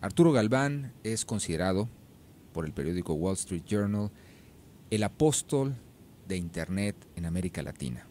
Arturo Galván es considerado por el periódico Wall Street Journal el apóstol de Internet en América Latina.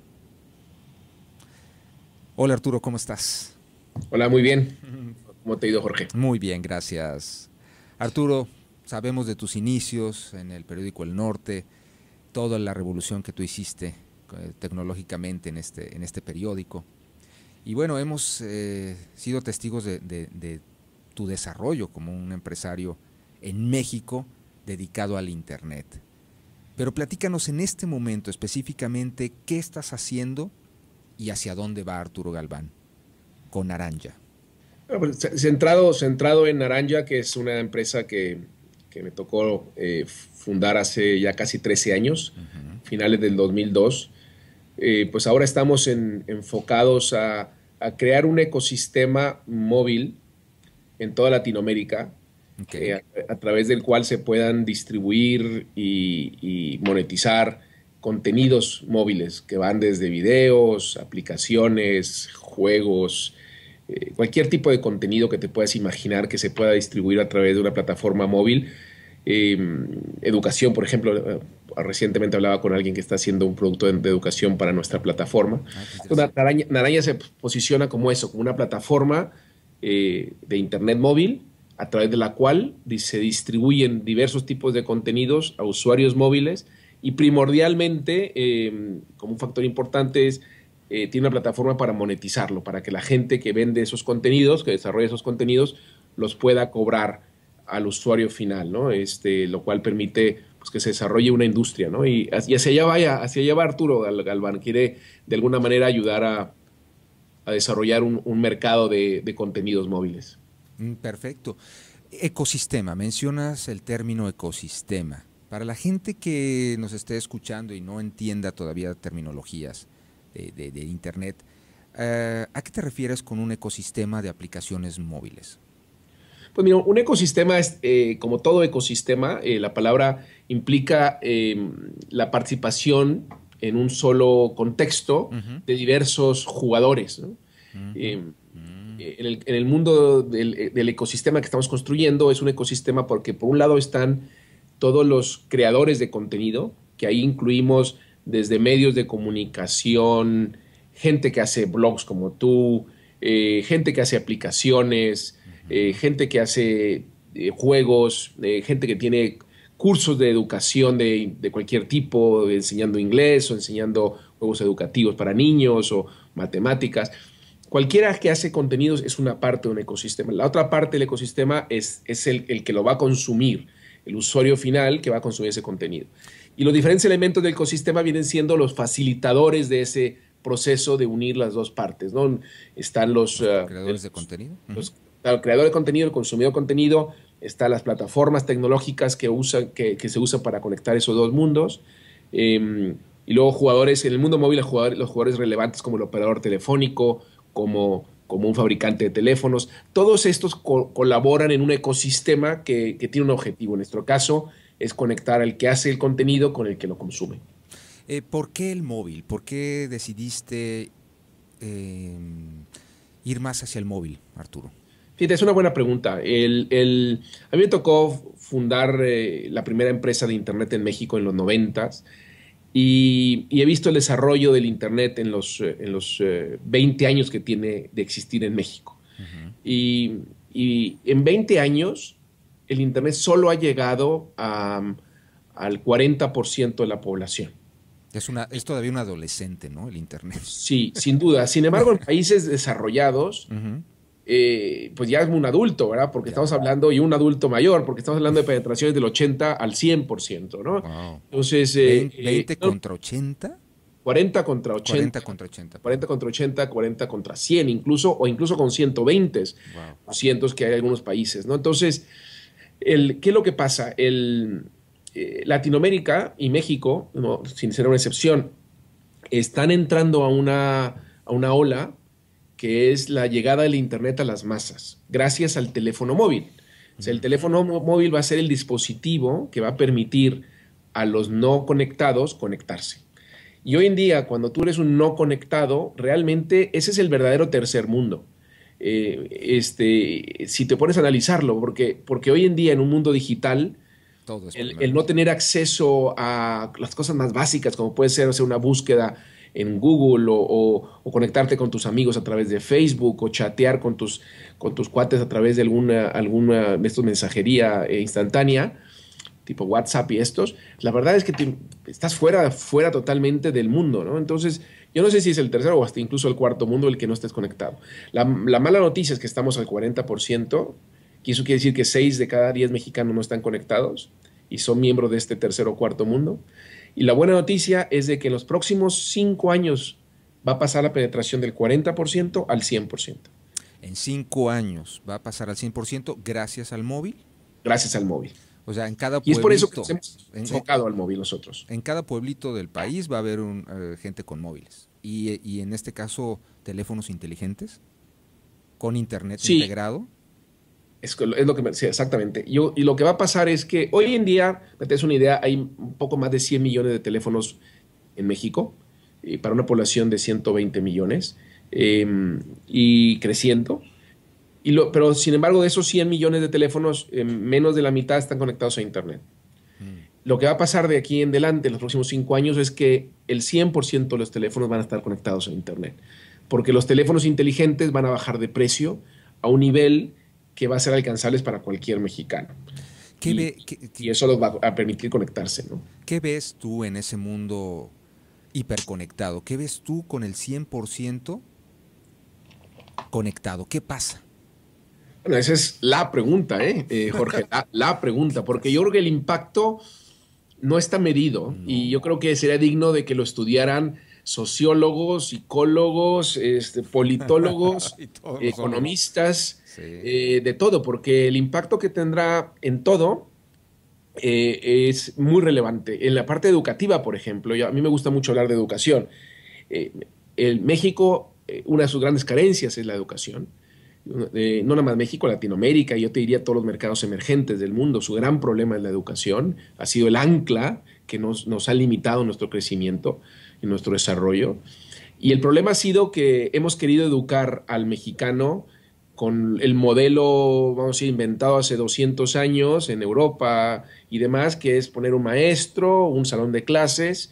Hola Arturo, ¿cómo estás? Hola, muy bien. ¿Cómo te ha ido, Jorge? Muy bien, gracias. Arturo, sabemos de tus inicios en el periódico El Norte, toda la revolución que tú hiciste tecnológicamente en este periódico. Y bueno, hemos sido testigos de tu desarrollo como un empresario en México dedicado al Internet. Pero platícanos en este momento específicamente qué estás haciendo y hacia dónde va Arturo Galván con Naranja. Bueno, pues, centrado en Naranja, que es una empresa que me tocó fundar hace ya casi 13 años, finales del 2002. Pues ahora estamos enfocados a crear un ecosistema móvil en toda Latinoamérica, Okay. a través del cual se puedan distribuir y monetizar contenidos móviles que van desde videos, aplicaciones, juegos, cualquier tipo de contenido que te puedas imaginar que se pueda distribuir a través de una plataforma móvil. Eh, Educación, por ejemplo, recientemente hablaba con alguien que está haciendo un producto de educación para nuestra plataforma. Naranja se posiciona como eso, como una plataforma de Internet móvil, a través de la cual se distribuyen diversos tipos de contenidos a usuarios móviles y primordialmente, como un factor importante, tiene una plataforma para monetizarlo, para que la gente que vende esos contenidos, que desarrolla esos contenidos, los pueda cobrar al usuario final, ¿no? Lo cual permite pues, que se desarrolle una industria, ¿no? Y hacia allá va Arturo Galván. Quiere de alguna manera ayudar a desarrollar un mercado de contenidos móviles. Perfecto. Ecosistema, mencionas el término ecosistema. Para la gente que nos esté escuchando y no entienda todavía terminologías de Internet, ¿a qué te refieres con un ecosistema de aplicaciones móviles? Pues mira, un ecosistema es, como todo ecosistema, la palabra implica la participación en un solo contexto de diversos jugadores, ¿no? Eh, en el mundo del ecosistema que estamos construyendo es un ecosistema porque por un lado están todos los creadores de contenido, que ahí incluimos desde medios de comunicación, gente que hace blogs como tú, gente que hace aplicaciones, gente que hace juegos, gente que tiene cursos de educación de cualquier tipo, enseñando inglés o enseñando juegos educativos para niños o matemáticas. Cualquiera que hace contenidos es una parte de un ecosistema. La otra parte del ecosistema es el que lo va a consumir, el usuario final que va a consumir ese contenido. Y los diferentes elementos del ecosistema vienen siendo los facilitadores de ese proceso de unir las dos partes, ¿no? Están los creadores de contenido. El creador de contenido, el consumidor de contenido, están las plataformas tecnológicas que se usan para conectar esos dos mundos. Y luego jugadores, en el mundo móvil, los jugadores relevantes como el operador telefónico, como un fabricante de teléfonos. Todos estos colaboran en un ecosistema que tiene un objetivo. En nuestro caso es conectar al que hace el contenido con el que lo consume. ¿Por qué el móvil? ¿Por qué decidiste ir más hacia el móvil, Arturo? Fíjate, es una buena pregunta. A mí me tocó fundar la primera empresa de Internet en México en los 90s. Y he visto el desarrollo del Internet en los 20 años que tiene de existir en México. Y en 20 años, el Internet solo ha llegado al 40% de la población. Es todavía un adolescente, ¿no? El Internet. Sí, sin duda. Sin embargo, en países desarrollados, pues ya es un adulto, ¿verdad? Porque estamos hablando, y un adulto mayor, porque estamos hablando de penetraciones del 80 al 100%, ¿no? Wow. Entonces, 20 contra 80. 40 contra 80. 40 contra 80. 40 contra 80, 40 contra 100 incluso, o incluso con 120, Wow. cientos que hay en algunos países, ¿no? Entonces, ¿qué es lo que pasa? Latinoamérica y México, no, sin ser una excepción, están entrando a una ola que es la llegada del Internet a las masas, gracias al teléfono móvil. O sea, el teléfono móvil va a ser el dispositivo que va a permitir a los no conectados conectarse. Y hoy en día, cuando tú eres un no conectado, realmente ese es el verdadero tercer mundo. si te pones a analizarlo, porque hoy en día en un mundo digital, Todo es el no tener acceso a las cosas más básicas, como puede ser, o sea, una búsqueda en Google o conectarte con tus amigos a través de Facebook o chatear con tus cuates a través de alguna de estos mensajería instantánea, tipo WhatsApp y estos, la verdad es que estás fuera totalmente del mundo, ¿no? Entonces, yo no sé si es el tercero o hasta incluso el cuarto mundo el que no estés conectado. La mala noticia es que estamos al 40%, y eso quiere decir que 6 de cada 10 mexicanos no están conectados y son miembros de este tercer o cuarto mundo. Y la buena noticia es de que en los próximos 5 años va a pasar la penetración del 40% al 100%. En 5 años va a pasar al 100% gracias al móvil. Gracias al móvil. O sea, en cada Y es por eso que pueblito, nos hemos enfocado al móvil nosotros. en cada pueblito del país va a haber gente con móviles. Y en este caso, teléfonos inteligentes con internet Sí, integrado. es lo que sí, exactamente. Y lo que va a pasar es que hoy en día, me te das una idea, hay un poco más de 100 millones de teléfonos en México, para una población de 120 millones, eh, y creciendo. Pero sin embargo, de esos 100 millones de teléfonos, menos de la mitad están conectados a Internet. Mm. Lo que va a pasar de aquí en adelante, en los próximos 5 años, es que el 100% de los teléfonos van a estar conectados a Internet. Porque los teléfonos inteligentes van a bajar de precio a un nivel que va a ser alcanzables para cualquier mexicano. ¿Qué, Y, ve, qué, y eso los va a permitir conectarse, ¿no? qué ves tú en ese mundo hiperconectado? ¿Qué ves tú con el 100% conectado? ¿Qué pasa? Bueno, esa es la pregunta, Jorge, la ¿Qué pregunta, porque pasa? yo creo que el impacto no está medido y yo No. creo que sería digno de que lo estudiaran sociólogos, psicólogos, politólogos, Y todos no somos. economistas, Sí. de todo, porque el impacto que tendrá en todo es muy relevante. En la parte educativa, por ejemplo, a mí me gusta mucho hablar de educación. Eh, México, una de sus grandes carencias es la educación. No nada más México, Latinoamérica, yo te diría todos los mercados emergentes del mundo, su gran problema es la educación, ha sido el ancla que nos ha limitado nuestro crecimiento y nuestro desarrollo. Y el problema ha sido que hemos querido educar al mexicano con el modelo, vamos a decir, inventado hace 200 años en Europa y demás, que es poner un maestro, un salón de clases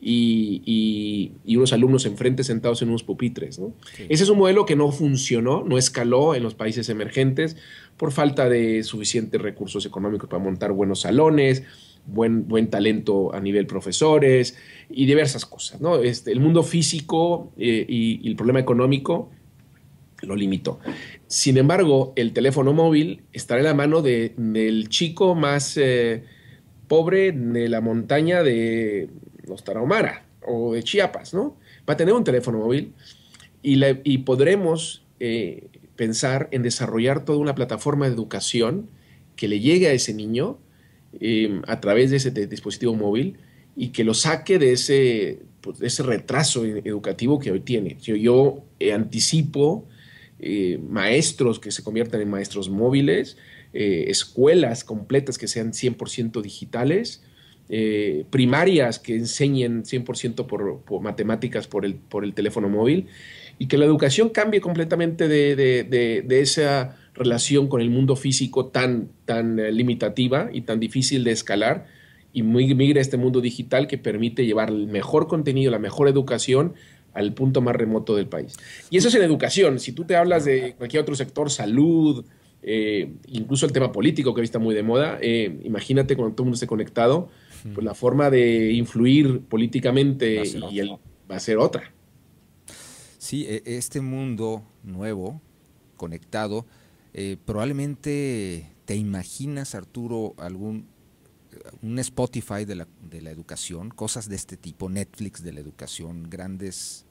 y unos alumnos enfrente sentados en unos pupitres, ¿no? Sí. Ese es un modelo que no funcionó, no escaló en los países emergentes por falta de suficientes recursos económicos para montar buenos salones, buen talento a nivel profesores y diversas cosas, ¿no? El mundo físico y el problema económico lo limitó. Sin embargo, el teléfono móvil estará en la mano del chico más pobre de la montaña de los Tarahumara o de Chiapas, ¿no? Va a tener un teléfono móvil y podremos pensar en desarrollar toda una plataforma de educación que le llegue a ese niño a través de ese dispositivo móvil y que lo saque pues, de ese retraso educativo que hoy tiene. Yo anticipo maestros que se conviertan en maestros móviles, escuelas completas que sean 100% digitales, primarias que enseñen 100% por matemáticas por el teléfono móvil y que la educación cambie completamente de esa relación con el mundo físico tan limitativa y tan difícil de escalar y migre a este mundo digital que permite llevar el mejor contenido, la mejor educación al punto más remoto del país. Y eso es en educación. Si tú te hablas de cualquier otro sector, salud, incluso el tema político que hoy está muy de moda, imagínate cuando todo el mundo esté conectado, pues la forma de influir políticamente va a ser otra. Sí, este mundo nuevo, conectado, probablemente te imaginas, Arturo, un Spotify de la educación, cosas de este tipo, Netflix de la educación, grandes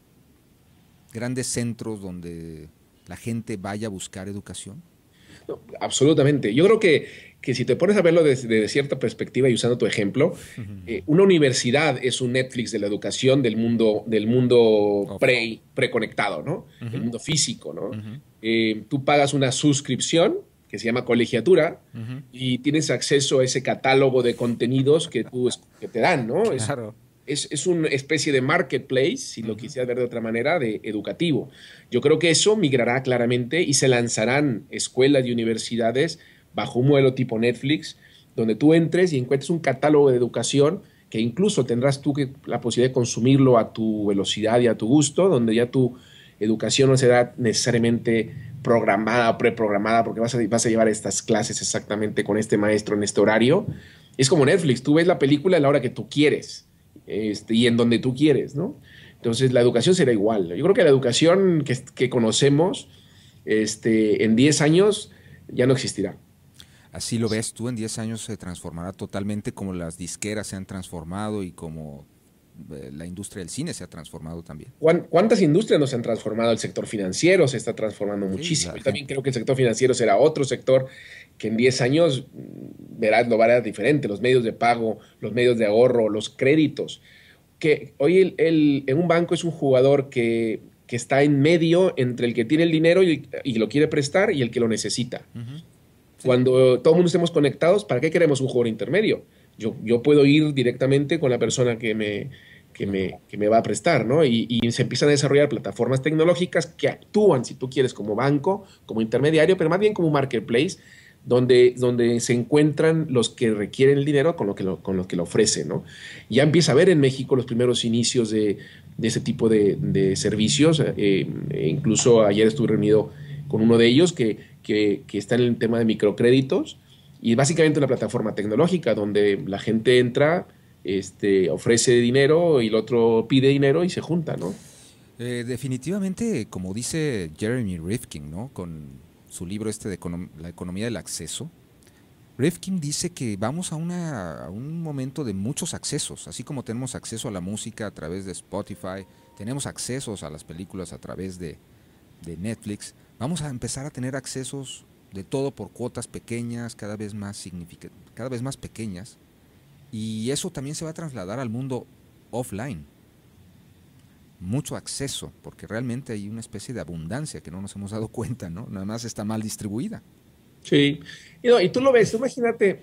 centros donde la gente vaya a buscar educación. No, absolutamente. Yo creo que si te pones a verlo desde cierta perspectiva y usando tu ejemplo, una universidad es un Netflix de la educación del mundo Off. preconectado, ¿no? El mundo físico, ¿no? Ujú. Tú pagas una suscripción que se llama colegiatura Ujú. y tienes acceso a ese catálogo de contenidos que te dan, ¿no? Claro. Es una especie de marketplace, si lo quisiera ver de otra manera, de educativo. Yo creo que eso migrará claramente y se lanzarán escuelas y universidades bajo un modelo tipo Netflix, donde tú entres y encuentres un catálogo de educación que incluso tendrás tú la posibilidad de consumirlo a tu velocidad y a tu gusto, donde ya tu educación no será necesariamente programada o preprogramada porque vas a llevar estas clases exactamente con este maestro en este horario. Es como Netflix, tú ves la película a la hora que tú quieres y en donde tú quieres, ¿no? Entonces la educación será igual. Yo creo que la educación que conocemos en 10 años ya no existirá. Así lo ves tú, en 10 años se transformará totalmente como las disqueras se han transformado y como la industria del cine se ha transformado también. ¿Cuántas industrias no se han transformado? El sector financiero se está transformando Sí, muchísimo. Yo también creo que el sector financiero será otro sector que en 10 años lo verás diferente. Los medios de pago, los medios de ahorro, los créditos. Que hoy en un banco es un jugador que está en medio entre el que tiene el dinero y lo quiere prestar y el que lo necesita. sí. Cuando todo el mundo estemos conectados, ¿para qué queremos un jugador intermedio? Yo puedo ir directamente con la persona que me va a prestar, ¿no? Y se empiezan a desarrollar plataformas tecnológicas que actúan, si tú quieres, como banco, como intermediario, pero más bien como marketplace, donde se encuentran los que requieren el dinero con lo que lo ofrecen, ¿no? Ya empieza a haber en México los primeros inicios de ese tipo de servicios. Incluso ayer estuve reunido con uno de ellos que está en el tema de microcréditos y básicamente una plataforma tecnológica donde la gente entra, ofrece dinero y el otro pide dinero y se junta, ¿no? Definitivamente, como dice Jeremy Rifkin, ¿no? Con su libro de La economía del acceso, Rifkin dice que vamos a un momento de muchos accesos, así como tenemos acceso a la música a través de Spotify, tenemos accesos a las películas a través de Netflix, vamos a empezar a tener accesos de todo por cuotas pequeñas, cada vez más pequeñas, y eso también se va a trasladar al mundo offline. Mucho acceso, porque realmente hay una especie de abundancia que no nos hemos dado cuenta, ¿no? Nada más está mal distribuida. Sí. Y tú lo ves, tú imagínate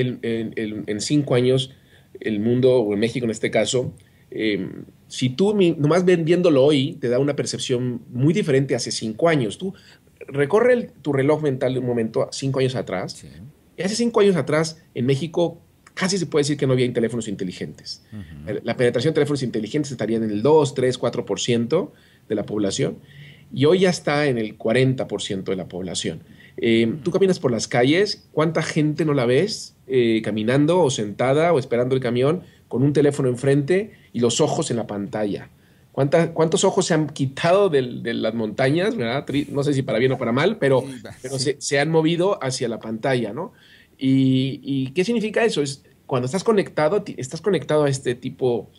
en 5 años el mundo, o en México en este caso, si tú nomás viéndolo hoy te da una percepción muy diferente hace 5 años. Tú recorre tu reloj mental de un momento 5 años atrás. Sí. Y hace 5 años atrás en México casi se puede decir que no había teléfonos inteligentes. La penetración de teléfonos inteligentes estaría en el 2, 3, 4% de la población y hoy ya está en el 40% de la población. Tú caminas por las calles, ¿cuánta gente no la ves caminando o sentada o esperando el camión con un teléfono enfrente y los ojos en la pantalla? ¿Cuántos ojos se han quitado de las montañas, ¿verdad? No sé si para bien o para mal, pero Sí. se han movido hacia la pantalla, ¿no? ¿Y qué significa eso? Es cuando estás conectado a este tipo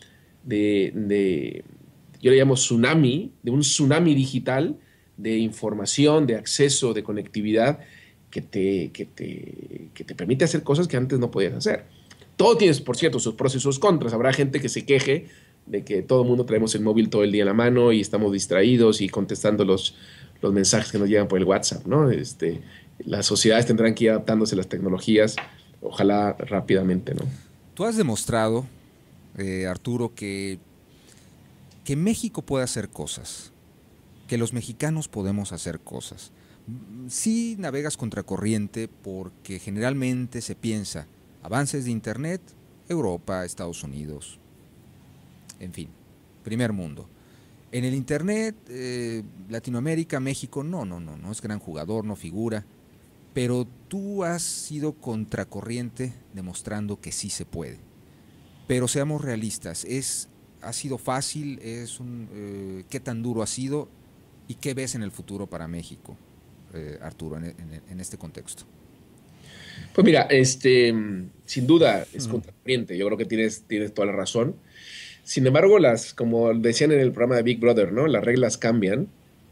yo le llamo tsunami, de un tsunami digital de información, de acceso, de conectividad que te permite hacer cosas que antes no podías hacer. Todo tiene, por cierto, sus pros y sus contras. Habrá gente que se queje de que todo el mundo traemos el móvil todo el día en la mano y estamos distraídos y contestando los mensajes que nos llegan por el WhatsApp, ¿no? Las sociedades tendrán que ir adaptándose a las tecnologías, ojalá rápidamente, ¿no? Tú has demostrado, Arturo, que México puede hacer cosas, que los mexicanos podemos hacer cosas. Sí navegas contracorriente porque generalmente se piensa avances de Internet, Europa, Estados Unidos, en fin, primer mundo. En el Internet, Latinoamérica, México, no es gran jugador, no figura, pero tú has sido contracorriente demostrando que sí se puede. Pero seamos realistas, ha sido fácil, ¿qué tan duro ha sido y qué ves en el futuro para México, Arturo, en este contexto? Pues mira, sin duda es contracorriente. Yo creo que tienes toda la razón. Sin embargo, como decían en el programa de Big Brother, ¿no? Las reglas cambian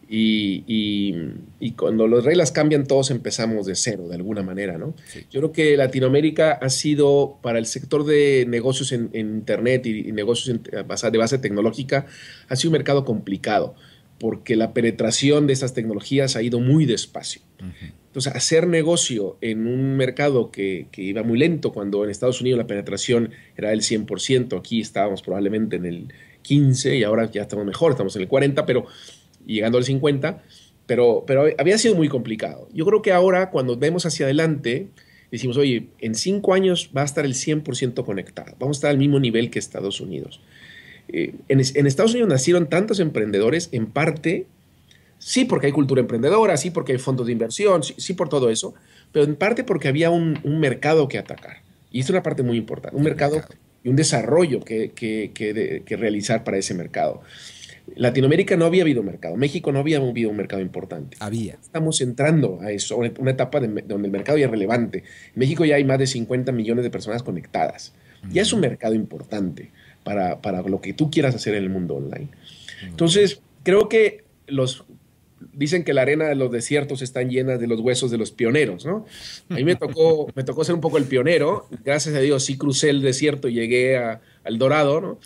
y cuando las reglas cambian todos empezamos de cero, de alguna manera, ¿no? Sí. Yo creo que Latinoamérica ha sido, para el sector de negocios en Internet y negocios de base tecnológica, ha sido un mercado complicado. porque la penetración de estas tecnologías ha ido muy despacio. Entonces, hacer negocio en un mercado que iba muy lento, cuando en Estados Unidos la penetración era del 100%, aquí estábamos probablemente en el 15% y ahora ya estamos mejor, estamos en el 40%, pero llegando al 50%, pero había sido muy complicado. Yo creo que ahora, cuando vemos hacia adelante, decimos, oye, en 5 años va a estar el 100% conectado, vamos a estar al mismo nivel que Estados Unidos. En Estados Unidos nacieron tantos emprendedores, en parte, sí porque hay cultura emprendedora, sí porque hay fondos de inversión, sí por todo eso, pero en parte porque había un mercado que atacar. Y esto es una parte muy importante, un mercado y un desarrollo que realizar para ese mercado. Latinoamérica no había habido mercado, México no había habido un mercado importante. Estamos entrando a eso, una etapa donde el mercado ya es relevante. En México ya hay más de 50 millones de personas conectadas. Ya es un mercado importante para lo que tú quieras hacer en el mundo online. Entonces, creo que dicen que la arena de los desiertos están llenas de los huesos de los pioneros, ¿no? A mí me tocó ser un poco el pionero. Gracias a Dios sí crucé el desierto y llegué al Dorado, ¿no?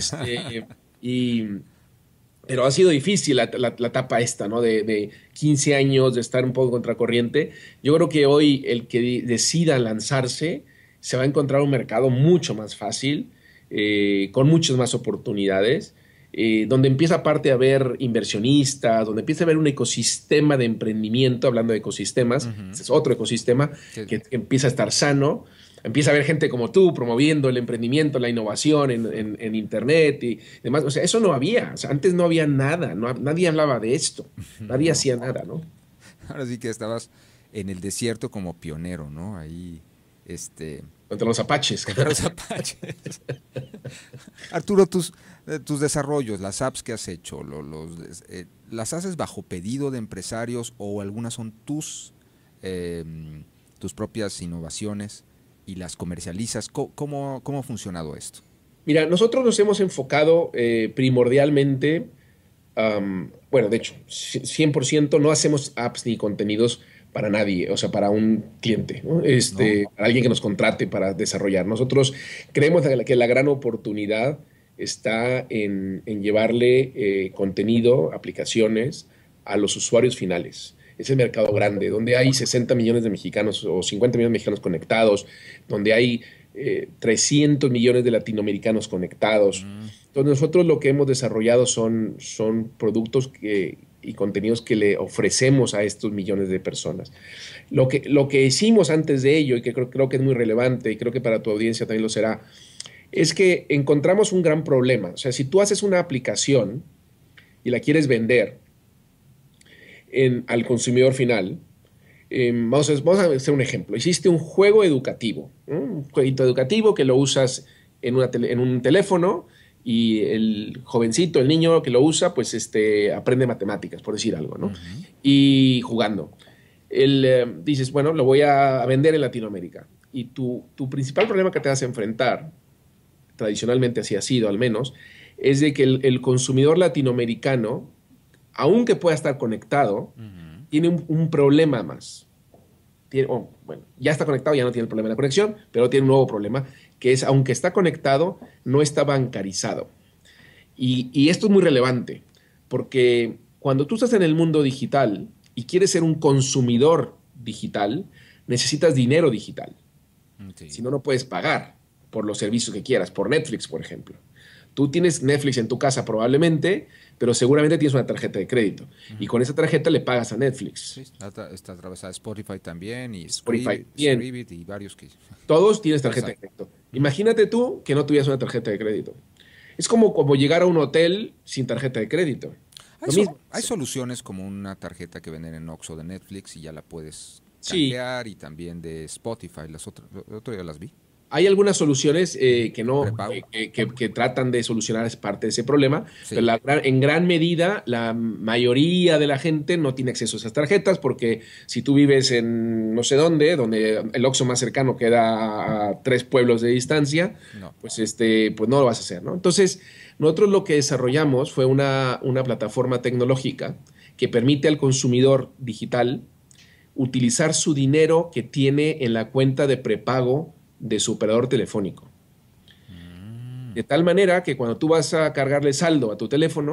Pero ha sido difícil la etapa esta, ¿no? De 15 años de estar un poco contracorriente. Yo creo que hoy el que decida lanzarse se va a encontrar un mercado mucho más fácil, con muchas más oportunidades, donde empieza aparte a haber inversionistas, donde empieza a haber un ecosistema de emprendimiento, hablando de ecosistemas, este es otro ecosistema que empieza a estar sano, empieza a haber gente como tú promoviendo el emprendimiento, la innovación en Internet y demás. O sea, eso no había, o sea, antes no había nada, nadie hablaba de esto, nadie hacía nada, ¿no? Ahora sí que estabas en el desierto como pionero, ¿no? Ahí, Contra los apaches. Contra los apaches. Arturo, tus desarrollos, las apps que has hecho, ¿las haces bajo pedido de empresarios o algunas son tus propias innovaciones y las comercializas? ¿Cómo ha funcionado esto? Mira, nosotros nos hemos enfocado primordialmente, bueno, de hecho, 100% no hacemos apps ni contenidos para nadie, o sea, para un cliente, ¿no? Para alguien que nos contrate para desarrollar. Nosotros creemos que la gran oportunidad está en llevarle contenido, aplicaciones a los usuarios finales. Es el mercado grande, donde hay 60 millones de mexicanos o 50 millones de mexicanos conectados, donde hay 300 millones de latinoamericanos conectados. Entonces nosotros lo que hemos desarrollado son productos y contenidos que le ofrecemos a estos millones de personas. Lo que hicimos antes de ello, y que creo que es muy relevante, y creo que para tu audiencia también lo será, es que encontramos un gran problema. O sea, si tú haces una aplicación y la quieres vender al consumidor final, vamos a hacer un ejemplo. Hiciste un juego educativo, ¿no? Un jueguito educativo que lo usas en un teléfono, y el jovencito, el niño que lo usa, pues aprende matemáticas, por decir algo, ¿no? Y jugando. Dices, bueno, lo voy a vender en Latinoamérica. Y tu principal problema que te vas a enfrentar, tradicionalmente así ha sido al menos, es de que el consumidor latinoamericano, aunque pueda estar conectado, tiene un problema más. Bueno, ya está conectado, ya no tiene el problema de la conexión, pero tiene un nuevo problema, que es, aunque está conectado, no está bancarizado. Y esto es muy relevante, porque cuando tú estás en el mundo digital y quieres ser un consumidor digital, necesitas dinero digital. Sí. Si no, no puedes pagar por los servicios que quieras, por Netflix, por ejemplo. Tú tienes Netflix en tu casa probablemente, pero seguramente tienes una tarjeta de crédito. Y con esa tarjeta le pagas a Netflix. Sí, está atravesada Spotify también, y Spotify Scribit y varios que... Todos tienes tarjeta de crédito. Imagínate tú que no tuvieras una tarjeta de crédito. Es como llegar a un hotel sin tarjeta de crédito. Hay soluciones como una tarjeta que venden en Oxxo de Netflix y ya la puedes canjear, y también de Spotify. El otro día las vi. Hay algunas soluciones que tratan de solucionar parte de ese problema, pero en gran medida la mayoría de la gente no tiene acceso a esas tarjetas, porque si tú vives en no sé dónde, donde el Oxxo más cercano queda a 3 pueblos de distancia, pues no lo vas a hacer, ¿no? Entonces, nosotros lo que desarrollamos fue una plataforma tecnológica que permite al consumidor digital utilizar su dinero que tiene en la cuenta de prepago de su operador telefónico. De tal manera que cuando tú vas a cargarle saldo a tu teléfono,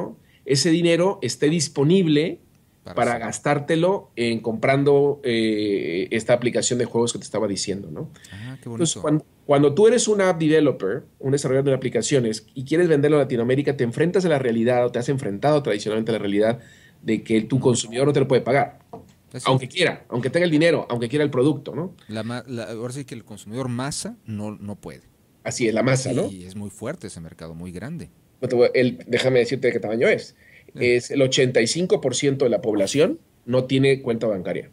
ese dinero esté disponible para gastártelo en comprando esta aplicación de juegos que te estaba diciendo, ¿no? Ah, qué bonito. Entonces, cuando tú eres un app developer, un desarrollador de aplicaciones, y quieres venderlo a Latinoamérica, te enfrentas a la realidad, o te has enfrentado tradicionalmente a la realidad de que tu consumidor no te lo puede pagar. Aunque quiera, aunque tenga el dinero, aunque quiera el producto, ¿no? Ahora sí que el consumidor masa no puede. Así es, la masa, ¿no? Y es muy fuerte ese mercado, muy grande. Déjame decirte de qué tamaño es. Es el 85% de la población no tiene cuenta bancaria.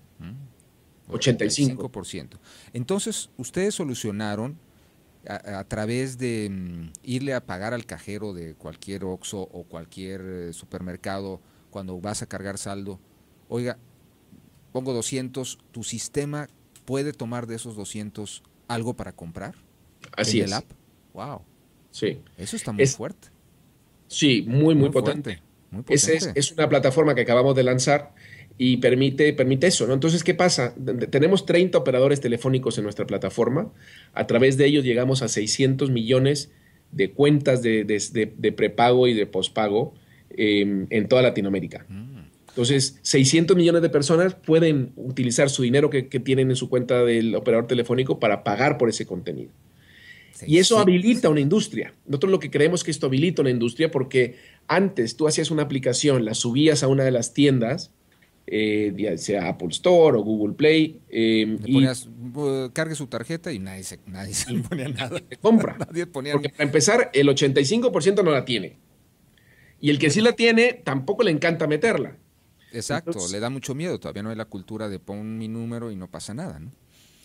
85%. Entonces, ustedes solucionaron a través de irle a pagar al cajero de cualquier Oxxo o cualquier supermercado cuando vas a cargar saldo. Oiga, pongo 200, ¿tu sistema puede tomar de esos 200 algo para comprar? Así ¿En es. el app? Wow. Sí. Eso está muy fuerte. Sí, muy potente. Muy potente. Es una plataforma que acabamos de lanzar y permite eso, ¿no? Entonces, ¿qué pasa? Tenemos 30 operadores telefónicos en nuestra plataforma. A través de ellos llegamos a 600 millones de cuentas de prepago y de pospago en toda Latinoamérica. Entonces, 600 millones de personas pueden utilizar su dinero que tienen en su cuenta del operador telefónico para pagar por ese contenido. Y eso habilita una industria. Nosotros lo que creemos es que esto habilita una industria porque antes tú hacías una aplicación, la subías a una de las tiendas, ya sea Apple Store o Google Play. Le ponías, cargue su tarjeta y nadie se le ponía nada. Compra. Nadie ponía porque para empezar, el 85% no la tiene. Y el que sí la tiene, tampoco le encanta meterla. Exacto, entonces, le da mucho miedo. Todavía no hay la cultura de pon mi número y no pasa nada, ¿no?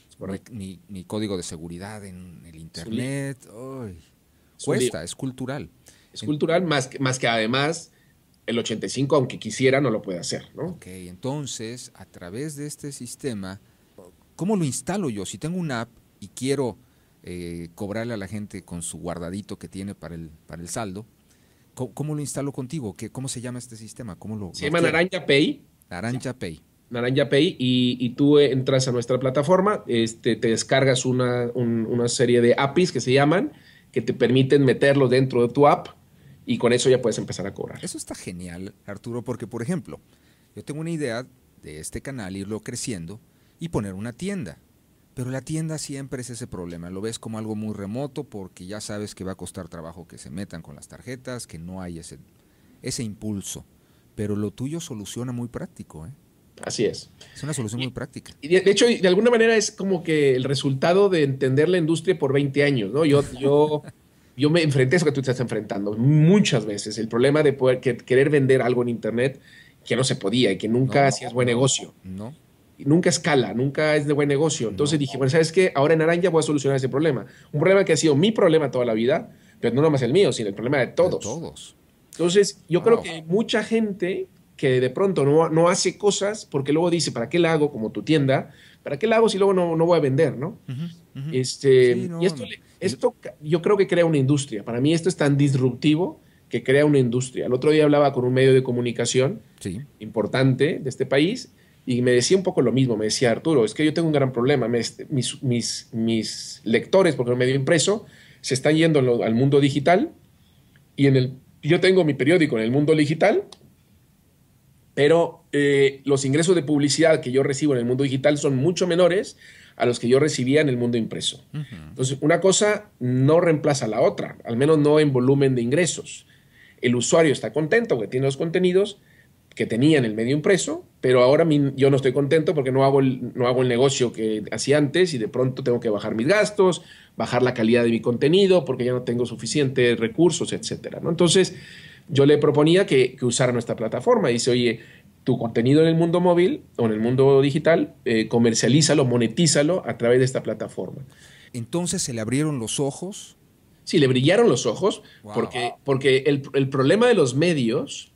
Ni código de seguridad en el internet. Cuesta, es cultural. Es cultural, más que además el 85, aunque quisiera, no lo puede hacer, ¿no? Ok, entonces, a través de este sistema, ¿cómo lo instalo yo? Si tengo una app y quiero cobrarle a la gente con su guardadito que tiene para el saldo, ¿cómo lo instalo contigo? ¿Cómo se llama este sistema? Se llama Naranja Pay. Naranja Pay. Naranja Pay y tú entras a nuestra plataforma, te descargas una serie de APIs que se llaman, que te permiten meterlo dentro de tu app y con eso ya puedes empezar a cobrar. Eso está genial, Arturo, porque, por ejemplo, yo tengo una idea de este canal, irlo creciendo y poner una tienda. Pero la tienda siempre es ese problema. Lo ves como algo muy remoto porque ya sabes que va a costar trabajo que se metan con las tarjetas, que no hay ese impulso. Pero lo tuyo soluciona muy práctico, ¿eh? Así es. Es una solución muy práctica. Y de hecho, de alguna manera es como que el resultado de entender la industria por 20 años, ¿no? Yo me enfrenté a eso que tú te estás enfrentando muchas veces. El problema de querer vender algo en Internet que no se podía y que nunca hacías buen negocio. No. Y nunca escala, nunca es de buen negocio. Entonces dije, bueno, ¿sabes qué? Ahora en Naranja voy a solucionar ese problema. Un problema que ha sido mi problema toda la vida, pero no nomás el mío, sino el problema de todos. De todos. Entonces, yo creo que hay mucha gente que de pronto no hace cosas porque luego dice, ¿para qué la hago como tu tienda? ¿Para qué la hago si luego no voy a vender, no? Y esto yo creo que crea una industria. Para mí esto es tan disruptivo que crea una industria. El otro día hablaba con un medio de comunicación importante de este país y me decía un poco lo mismo. Me decía, Arturo, es que yo tengo un gran problema. Mis lectores, porque es un medio impreso, se están yendo al mundo digital y yo tengo mi periódico en el mundo digital, pero los ingresos de publicidad que yo recibo en el mundo digital son mucho menores a los que yo recibía en el mundo impreso. Entonces, una cosa no reemplaza a la otra, al menos no en volumen de ingresos. El usuario está contento porque tiene los contenidos que tenía en el medio impreso, pero ahora yo no estoy contento porque no hago el negocio que hacía antes y de pronto tengo que bajar mis gastos, bajar la calidad de mi contenido porque ya no tengo suficientes recursos, etcétera, ¿no? Entonces, yo le proponía que usara nuestra plataforma. Dice, oye, tu contenido en el mundo móvil o en el mundo digital, comercialízalo, monetízalo a través de esta plataforma. Entonces, ¿se le abrieron los ojos? Sí, le brillaron los ojos, wow. porque el problema de los medios,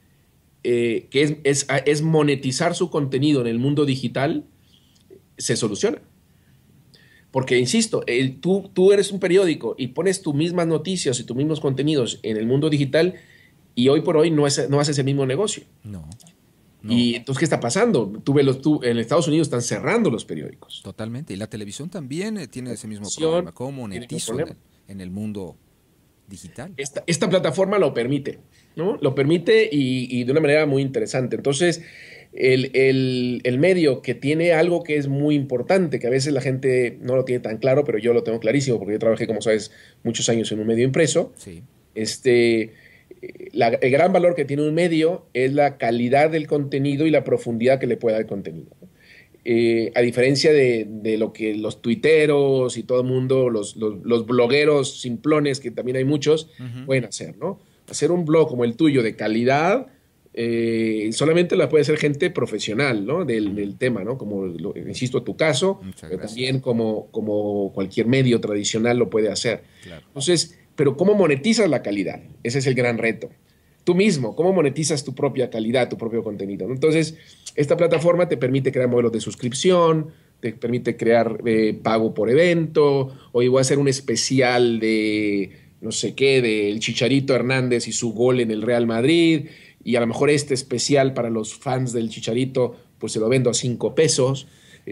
que es monetizar su contenido en el mundo digital, se soluciona. Porque, insisto, tú eres un periódico y pones tus mismas noticias y tus mismos contenidos en el mundo digital y hoy por hoy no haces el mismo negocio. No. Y entonces, ¿qué está pasando? En Estados Unidos están cerrando los periódicos. Totalmente. Y la televisión también tiene ese mismo problema. ¿Cómo monetizo en el mundo digital. Esta plataforma lo permite, ¿no? Lo permite y de una manera muy interesante. Entonces, el medio que tiene algo que es muy importante, que a veces la gente no lo tiene tan claro, pero yo lo tengo clarísimo porque yo trabajé, como sabes, muchos años en un medio impreso. Sí. El gran valor que tiene un medio es la calidad del contenido y la profundidad que le puede dar el contenido. A diferencia de lo que los tuiteros y todo el mundo, los blogueros simplones, que también hay muchos, pueden hacer, ¿no? Hacer un blog como el tuyo de calidad, solamente la puede hacer gente profesional, ¿no? Del tema, ¿no? Como, insisto, tu caso, pero también como cualquier medio tradicional lo puede hacer. Claro. Entonces, pero ¿cómo monetizas la calidad? Ese es el gran reto. Tú mismo, ¿cómo monetizas tu propia calidad, tu propio contenido? ¿No? Entonces, esta plataforma te permite crear modelos de suscripción, te permite crear pago por evento, o voy a hacer un especial de no sé qué, del Chicharito Hernández y su gol en el Real Madrid, y a lo mejor este especial para los fans del Chicharito, pues se lo vendo a 5 pesos.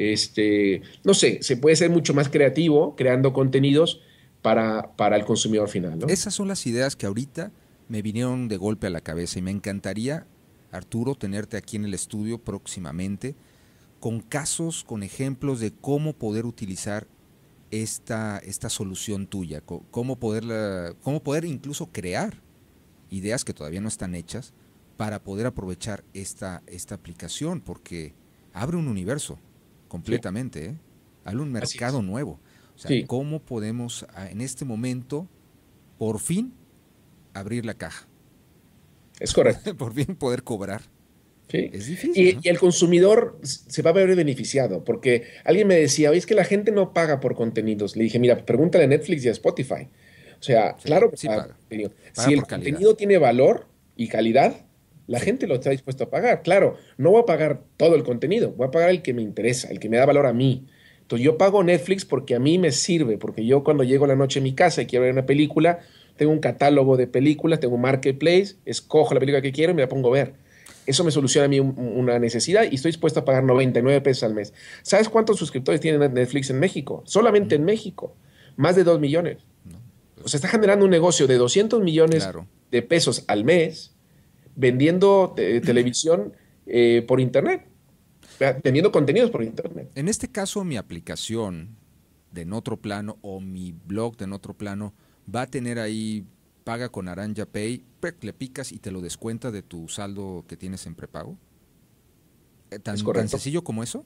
No sé, se puede ser mucho más creativo creando contenidos para el consumidor final, ¿no? Esas son las ideas que ahorita me vinieron de golpe a la cabeza y me encantaría, Arturo, tenerte aquí en el estudio próximamente con casos, con ejemplos de cómo poder utilizar esta solución tuya, cómo poder incluso crear ideas que todavía no están hechas para poder aprovechar esta aplicación, porque abre un universo completamente, ¿eh? Abre un mercado nuevo. O sea, ¿cómo podemos en este momento por fin abrir la caja? Es correcto. Por fin poder cobrar. Sí. Es difícil, ¿no? Y el consumidor se va a ver beneficiado, porque alguien me decía, oye, es que la gente no paga por contenidos. Le dije, mira, pregúntale a Netflix y a Spotify. O sea, Sí, claro que sí paga. paga. Si el contenido tiene valor y calidad, la gente lo está dispuesto a pagar. Claro, no voy a pagar todo el contenido, voy a pagar el que me interesa, el que me da valor a mí. Entonces yo pago Netflix porque a mí me sirve, porque yo cuando llego a la noche a mi casa y quiero ver una película, tengo un catálogo de películas, tengo un marketplace, escojo la película que quiero y me la pongo a ver. Eso me soluciona a mí una necesidad y estoy dispuesto a pagar 99 pesos al mes. ¿Sabes cuántos suscriptores tiene Netflix en México? Solamente en México. Más de 2 millones. No, pues, O sea, está generando un negocio de 200 millones claro. de pesos al mes vendiendo televisión por Internet. Vendiendo contenidos por Internet. En este caso, mi aplicación de En Otro Plano o mi blog de En Otro Plano va a tener ahí paga con Naranja Pay, le picas y te lo descuenta de tu saldo que tienes en prepago. ¿Tan sencillo como eso?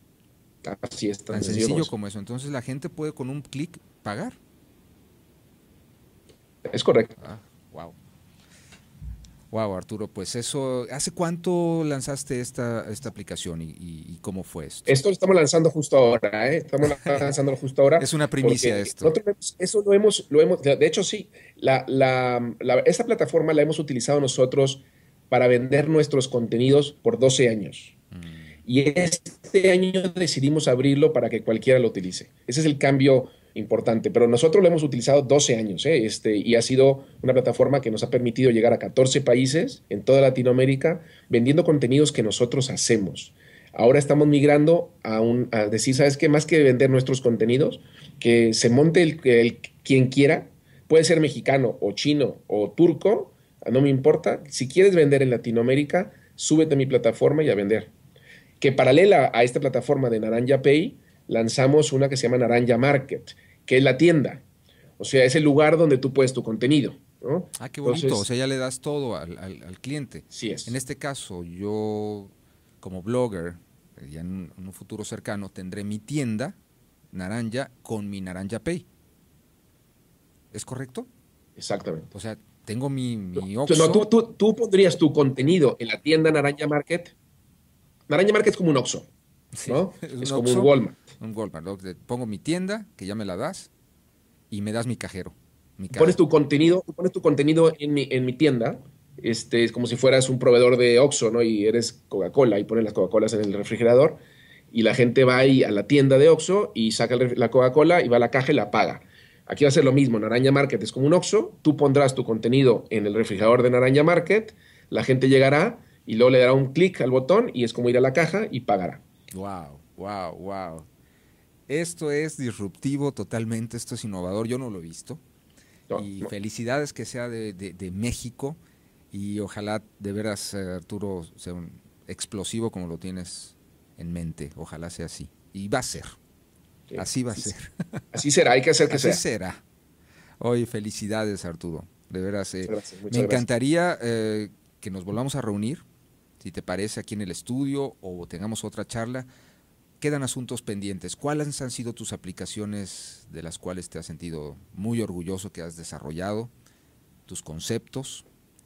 Así es, tan sencillo como eso. Entonces la gente puede con un clic pagar. Es correcto. Wow. Wow, Arturo, pues eso, ¿hace cuánto lanzaste esta aplicación y cómo fue esto? Esto lo estamos lanzando justo ahora, ¿eh? Estamos lanzándolo justo ahora. Es una primicia esto. Eso lo hemos, de hecho sí, esta plataforma la hemos utilizado nosotros para vender nuestros contenidos por 12 años. Y este año decidimos abrirlo para que cualquiera lo utilice. Ese es el cambio importante, pero nosotros lo hemos utilizado 12 años, y ha sido una plataforma que nos ha permitido llegar a 14 países en toda Latinoamérica vendiendo contenidos que nosotros hacemos. Ahora estamos migrando a decir, ¿sabes qué? Más que vender nuestros contenidos, que se monte quien quiera, puede ser mexicano o chino o turco, no me importa. Si quieres vender en Latinoamérica, súbete a mi plataforma y a vender. Que paralela a esta plataforma de Naranja Pay, lanzamos una que se llama Naranja Market, que es la tienda. O sea, es el lugar donde tú puedes tu contenido, ¿no? Ah, qué bonito. Entonces, o sea, ya le das todo al cliente. Sí es. En este caso, yo como blogger, ya en un futuro cercano, tendré mi tienda Naranja con mi Naranja Pay. ¿Es correcto? Exactamente. O sea, tengo mi Oxxo. No, tú pondrías tu contenido en la tienda Naranja Market. Naranja Market es como un Oxxo, ¿no? Sí, es un como Oxxo, un Walmart. Un Walmart. Pongo mi tienda, que ya me la das, y me das mi cajero. Pones tu contenido en mi tienda, es como si fueras un proveedor de Oxxo, ¿no? Y eres Coca-Cola y pones las Coca-Colas en el refrigerador y la gente va ahí a la tienda de Oxxo y saca la Coca-Cola y va a la caja y la paga. Aquí va a ser lo mismo. Naranja Market es como un Oxxo, tú pondrás tu contenido en el refrigerador de Naranja Market, la gente llegará y luego le dará un clic al botón y es como ir a la caja y pagará. Wow, wow, wow. Esto es disruptivo totalmente, esto es innovador, yo no lo he visto. No, y no. felicidades que sea de México, y ojalá de veras, Arturo, sea un explosivo como lo tienes en mente. Ojalá sea así. Y va a ser. Sí, Así va a así, ser. así será, hay que hacer que Así sea. será. Oye, felicidades, Arturo. De veras, Muchas gracias, me muchas gracias. encantaría que nos volvamos a reunir, si te parece, aquí en el estudio o tengamos otra charla. Quedan asuntos pendientes. ¿Cuáles han sido tus aplicaciones de las cuales te has sentido muy orgulloso que has desarrollado? Tus conceptos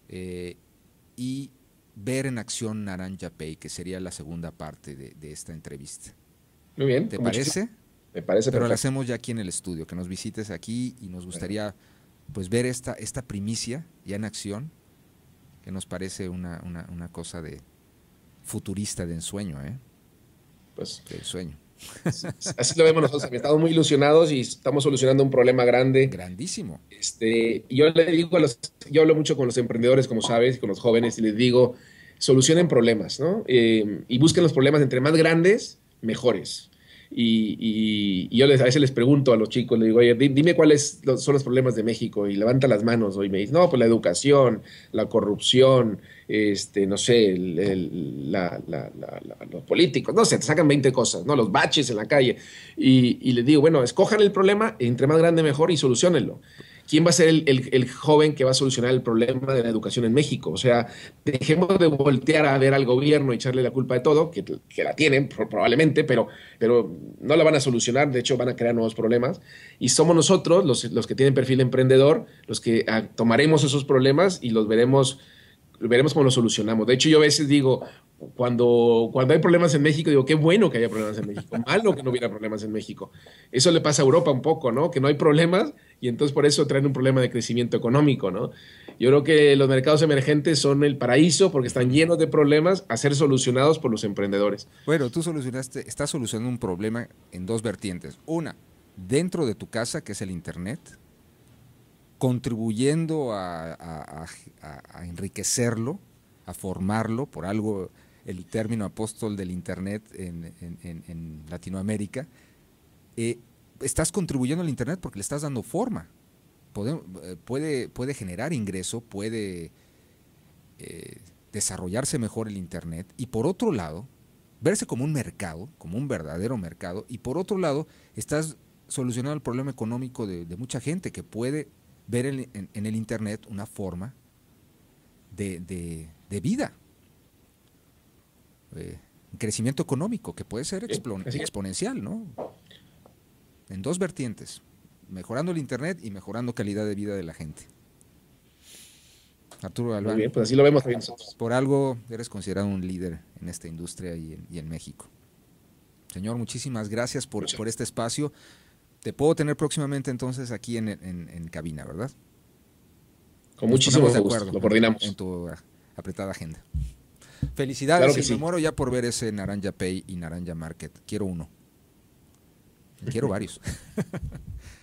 y ver en acción Naranja Pay, que sería la segunda parte de esta entrevista. Muy bien, ¿Te con muchísimo. parece? Me parece Pero la perfecto. hacemos ya aquí en el estudio, que nos visites aquí y nos Bueno, gustaría pues ver esta primicia ya en acción, que nos parece una cosa de futurista, de ensueño, pues de ensueño. así lo vemos nosotros. Estamos muy ilusionados y estamos solucionando un problema grande. Grandísimo. Yo le digo yo hablo mucho con los emprendedores, como sabes, y con los jóvenes, y les digo, solucionen problemas, ¿no? Y busquen los problemas entre más grandes, mejores. Y yo a veces les pregunto a los chicos, les digo, oye, dime cuáles son los problemas de México, y levanta las manos, y me dicen, no, pues la educación, la corrupción, no sé, los políticos, no sé, te sacan 20 cosas, ¿no? Los baches en la calle. Y les digo, bueno, escojan el problema, entre más grande mejor, y solucionenlo. ¿Quién va a ser el joven que va a solucionar el problema de la educación en México? O sea, dejemos de voltear a ver al gobierno y echarle la culpa de todo, que la tienen probablemente, pero no la van a solucionar, de hecho van a crear nuevos problemas. Y somos nosotros, los que tienen perfil emprendedor, los que tomaremos esos problemas y veremos cómo los solucionamos. De hecho, yo a veces digo, cuando hay problemas en México, digo, qué bueno que haya problemas en México, malo que no hubiera problemas en México. Eso le pasa a Europa un poco, ¿no? Que no hay problemas y entonces por eso traen un problema de crecimiento económico, ¿no? Yo creo que los mercados emergentes son el paraíso porque están llenos de problemas a ser solucionados por los emprendedores. Bueno, estás solucionando un problema en dos vertientes. Una, dentro de tu casa, que es el Internet, contribuyendo a enriquecerlo, a formarlo, por algo el término apóstol del Internet en Latinoamérica. Estás contribuyendo al Internet porque le estás dando forma. Puede generar ingreso, puede desarrollarse mejor el Internet, y por otro lado, verse como un mercado, como un verdadero mercado, y por otro lado, estás solucionando el problema económico de mucha gente que puede ver en el Internet una forma de vida, crecimiento económico que puede ser exponencial, ¿no? En dos vertientes, mejorando el Internet y mejorando calidad de vida de la gente. Arturo Galván, Muy bien, pues así lo vemos también nosotros. por algo eres considerado un líder en esta industria y en México. Señor, muchísimas gracias por este espacio. Te puedo tener próximamente entonces aquí en cabina, ¿verdad? Con Nos muchísimo ponemos de gusto, acuerdo lo coordinamos. en tu apretada agenda. Felicidades, Claro que y sí. me muero ya por ver ese Naranja Pay y Naranja Market. Quiero uno. Quiero varios.